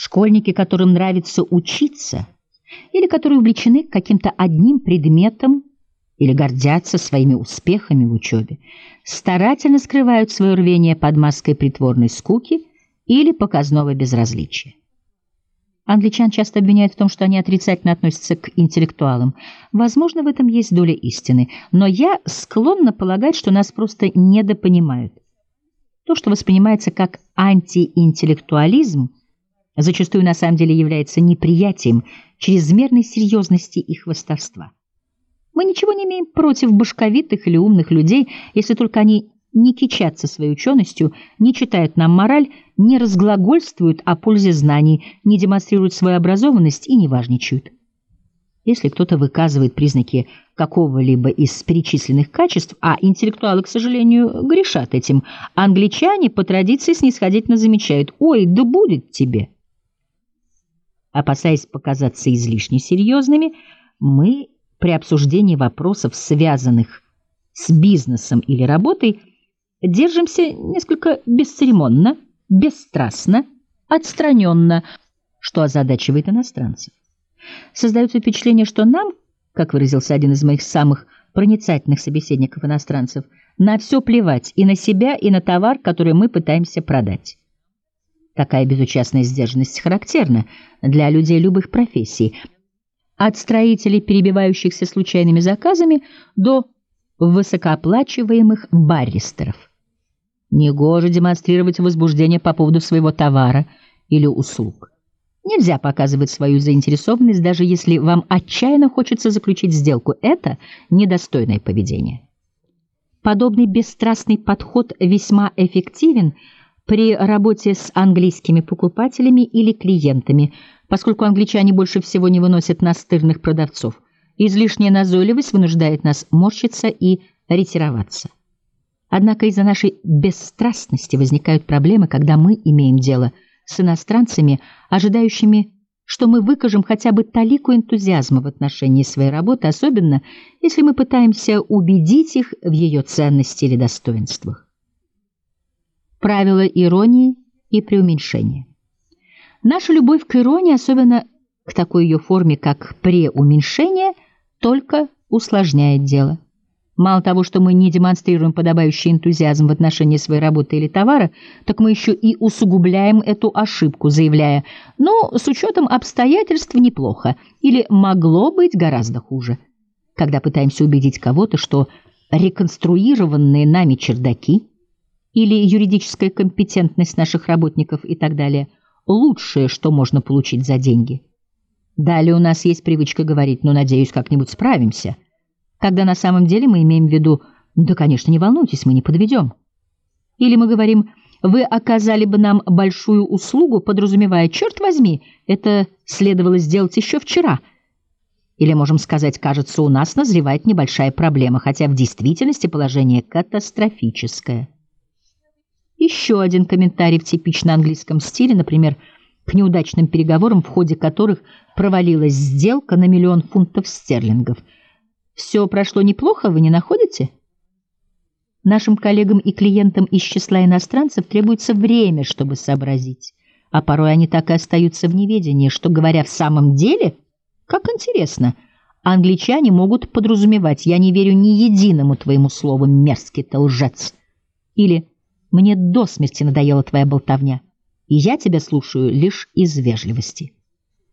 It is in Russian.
Школьники, которым нравится учиться, или которые увлечены каким-то одним предметом или гордятся своими успехами в учебе, старательно скрывают свое рвение под маской притворной скуки или показного безразличия. Англичан часто обвиняют в том, что они отрицательно относятся к интеллектуалам. Возможно, в этом есть доля истины, но я склонна полагать, что нас просто недопонимают. То, что воспринимается как антиинтеллектуализм, зачастую на самом деле является неприятием чрезмерной серьезности и хвастовства. Мы ничего не имеем против башковитых или умных людей, если только они не кичатся своей ученостью, не читают нам мораль, не разглагольствуют о пользе знаний, не демонстрируют свою образованность и не важничают. Если кто-то выказывает признаки какого-либо из перечисленных качеств, а интеллектуалы, к сожалению, грешат этим, англичане по традиции снисходительно замечают: «Ой, да будет тебе». Опасаясь показаться излишне серьезными, мы при обсуждении вопросов, связанных с бизнесом или работой, держимся несколько бесцеремонно, бесстрастно, отстраненно, что озадачивает иностранцев. Создается впечатление, что нам, как выразился один из моих самых проницательных собеседников-иностранцев, на все плевать и на себя, и на товар, который мы пытаемся продать. Такая безучастная сдержанность характерна для людей любых профессий, от строителей, перебивающихся случайными заказами, до высокооплачиваемых баристеров. Негоже демонстрировать возбуждение по поводу своего товара или услуг. Нельзя показывать свою заинтересованность, даже если вам отчаянно хочется заключить сделку. Это недостойное поведение. Подобный бесстрастный подход весьма эффективен при работе с английскими покупателями или клиентами, поскольку англичане больше всего не выносят настырных продавцов. Излишняя назойливость вынуждает нас морщиться и ретироваться. Однако из-за нашей бесстрастности возникают проблемы, когда мы имеем дело с иностранцами, ожидающими, что мы выкажем хотя бы талику энтузиазма в отношении своей работы, особенно если мы пытаемся убедить их в ее ценности или достоинствах. Правило иронии и преуменьшения. Наша любовь к иронии, особенно к такой ее форме, как преуменьшение, только усложняет дело. Мало того, что мы не демонстрируем подобающий энтузиазм в отношении своей работы или товара, так мы еще и усугубляем эту ошибку, заявляя: «Ну, с учетом обстоятельств неплохо» или «могло быть гораздо хуже». Когда пытаемся убедить кого-то, что реконструированные нами чердаки или юридическая компетентность наших работников и так далее – лучшее, что можно получить за деньги. Далее у нас есть привычка говорить: «Ну, надеюсь, как-нибудь справимся», когда на самом деле мы имеем в виду: «Да, конечно, не волнуйтесь, мы не подведем». Или мы говорим: «Вы оказали бы нам большую услугу», подразумевая: «Черт возьми, это следовало сделать еще вчера». Или можем сказать: «Кажется, у нас назревает небольшая проблема», хотя в действительности положение катастрофическое. Еще один комментарий в типично английском стиле, например, к неудачным переговорам, в ходе которых провалилась сделка на 1 000 000 фунтов стерлингов. «Все прошло неплохо, вы не находите?» Нашим коллегам и клиентам из числа иностранцев требуется время, чтобы сообразить, а порой они так и остаются в неведении, что, говоря в самом деле, как интересно, англичане могут подразумевать: «Я не верю ни единому твоему слову, мерзкий ты лжец», или «Мне до смерти надоела твоя болтовня, и я тебя слушаю лишь из вежливости».